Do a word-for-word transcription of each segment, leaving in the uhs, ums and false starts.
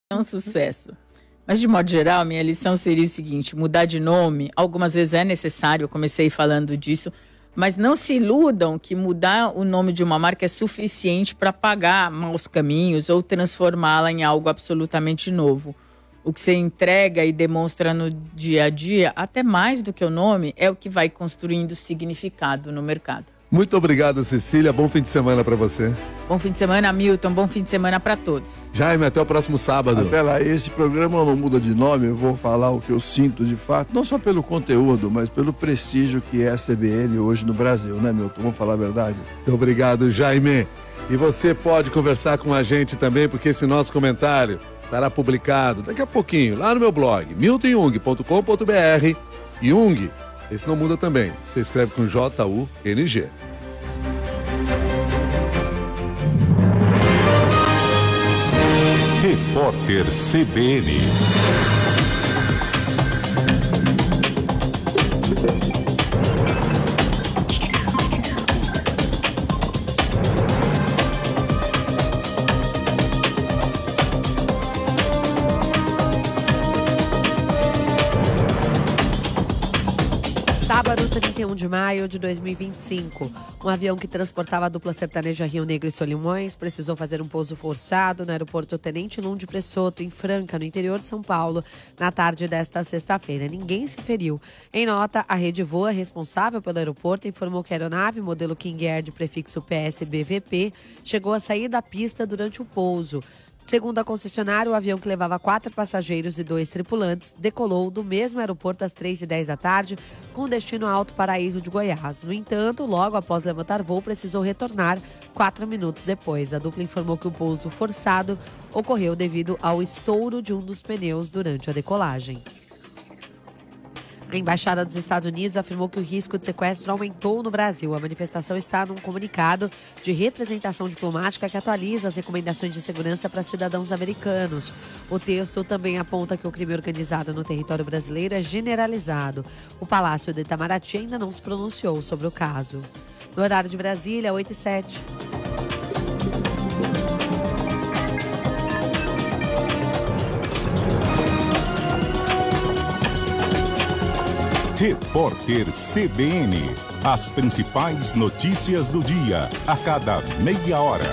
é um sucesso. Mas, de modo geral, minha lição seria o seguinte: mudar de nome, algumas vezes é necessário, eu comecei falando disso, mas não se iludam que mudar o nome de uma marca é suficiente para pagar maus caminhos ou transformá-la em algo absolutamente novo. O que você entrega e demonstra no dia a dia, até mais do que o nome, é o que vai construindo significado no mercado. Muito obrigado, Cecília. Bom fim de semana para você. Bom fim de semana, Milton. Bom fim de semana para todos. Jaime, até o próximo sábado. Até lá. Esse programa não muda de nome. Eu vou falar o que eu sinto de fato, não só pelo conteúdo, mas pelo prestígio que é a C B N hoje no Brasil, né, Milton? Vamos falar a verdade. Muito obrigado, Jaime. E você pode conversar com a gente também, porque esse nosso comentário estará publicado daqui a pouquinho lá no meu blog, milton jung ponto com ponto b r. Jung, esse não muda também. Você escreve com J U N G. Repórter C B N. Sábado, trinta e um de maio de dois mil e vinte e cinco, um avião que transportava a dupla sertaneja Rio Negro e Solimões precisou fazer um pouso forçado no aeroporto Tenente Lund Pressoto, em Franca, no interior de São Paulo, na tarde desta sexta-feira. Ninguém se feriu. Em nota, a Rede Voa, responsável pelo aeroporto, informou que a aeronave, modelo King Air de prefixo P S B V P, chegou a sair da pista durante o pouso. Segundo a concessionária, o avião que levava quatro passageiros e dois tripulantes decolou do mesmo aeroporto às três e dez da tarde, com destino a Alto Paraíso de Goiás. No entanto, logo após levantar voo, precisou retornar quatro minutos depois. A dupla informou que o pouso forçado ocorreu devido ao estouro de um dos pneus durante a decolagem. A Embaixada dos Estados Unidos afirmou que o risco de sequestro aumentou no Brasil. A manifestação está num comunicado de representação diplomática que atualiza as recomendações de segurança para cidadãos americanos. O texto também aponta que o crime organizado no território brasileiro é generalizado. O Palácio de Itamaraty ainda não se pronunciou sobre o caso. No horário de Brasília, oito e sete. Repórter C B N. As principais notícias do dia, a cada meia hora.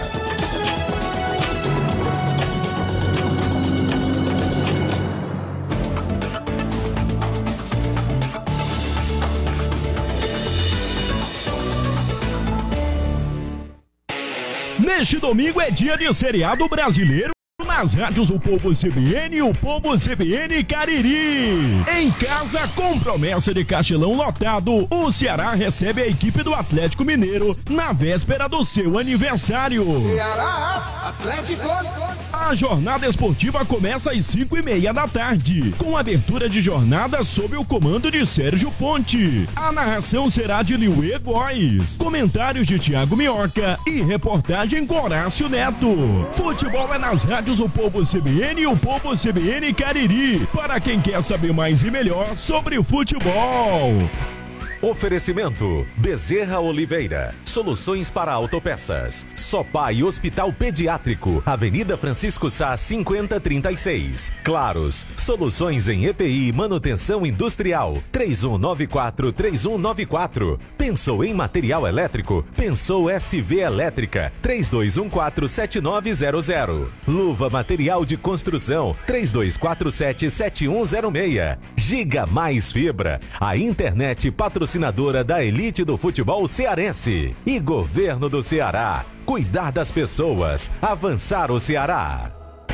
Neste domingo é dia de seriado brasileiro nas rádios O Povo C B N e O Povo C B N Cariri. Em casa, com promessa de castelão lotado, o Ceará recebe a equipe do Atlético Mineiro na véspera do seu aniversário. Ceará, Atlético. A jornada esportiva começa às cinco e meia da tarde, com abertura de jornada sob o comando de Sérgio Ponte. A narração será de Liuê Góes, comentários de Thiago Minhoca e reportagem com Horácio Neto. Futebol é nas rádios O Povo C B N e O Povo C B N Cariri, para quem quer saber mais e melhor sobre o futebol. Oferecimento Bezerra Oliveira, soluções para autopeças. Sopai Hospital Pediátrico, Avenida Francisco Sá cinquenta trinta e seis. Claros, soluções em E P I e manutenção industrial. três um nove quatro, três um nove quatro. Pensou em material elétrico? Pensou S V Elétrica, três dois um quatro, sete nove zero zero. Luva Material de Construção, três dois quatro sete, sete um zero seis. Giga Mais Fibra, a internet patrocinadora da elite do futebol cearense. E Governo do Ceará, cuidar das pessoas, avançar o Ceará.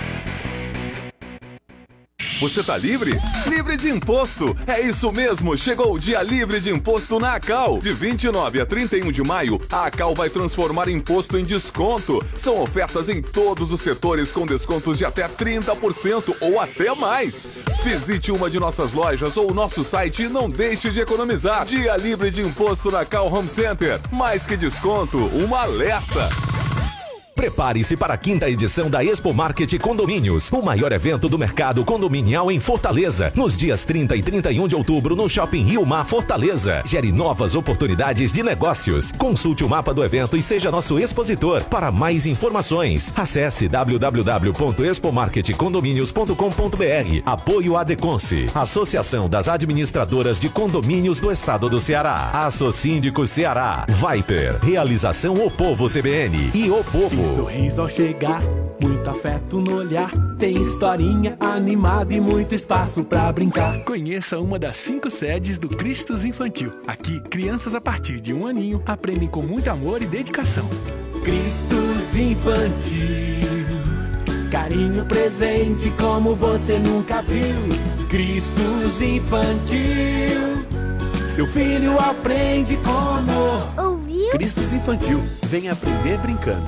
Você tá livre? Livre de imposto! É isso mesmo! Chegou o dia livre de imposto na Acal. De vinte e nove a trinta e um de maio, a Acal vai transformar imposto em desconto. São ofertas em todos os setores com descontos de até trinta por cento ou até mais. Visite uma de nossas lojas ou o nosso site e não deixe de economizar. Dia livre de imposto na Acal Home Center. Mais que desconto, uma alerta! Prepare-se para a quinta edição da Expo Market Condomínios, o maior evento do mercado condominial em Fortaleza, nos dias trinta e trinta e um de outubro no Shopping Rio Mar Fortaleza. Gere novas oportunidades de negócios. Consulte o mapa do evento e seja nosso expositor. Para mais informações, acesse w w w ponto expo market condomínios ponto com ponto b r. Apoio Adeconce, Associação das Administradoras de Condomínios do Estado do Ceará. Assocíndico Ceará. Viper, realização O Povo C B N e O Povo. Tem sorriso ao chegar, muito afeto no olhar. Tem historinha animada e muito espaço pra brincar. Conheça uma das cinco sedes do Cristos Infantil. Aqui, crianças a partir de um aninho aprendem com muito amor e dedicação. Cristos Infantil, carinho presente como você nunca viu. Cristos Infantil, seu filho aprende com amor. Ouviu? Cristos Infantil, vem aprender brincando.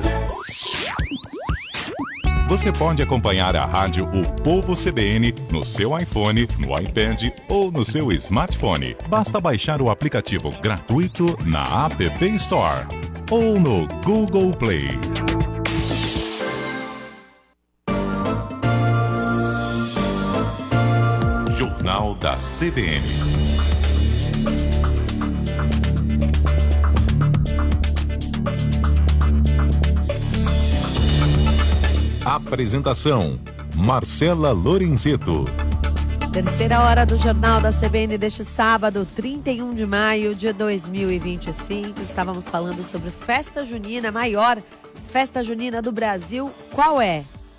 Você pode acompanhar a rádio O Povo C B N no seu iPhone, no iPad ou no seu smartphone. Basta baixar o aplicativo gratuito na App Store ou no Google Play. Jornal da C B N. Apresentação: Marcela Lorenzeto. Terceira hora do Jornal da C B N deste sábado, trinta e um de maio de dois mil e vinte e cinco. Estávamos falando sobre festa junina, a maior festa junina do Brasil. Qual é?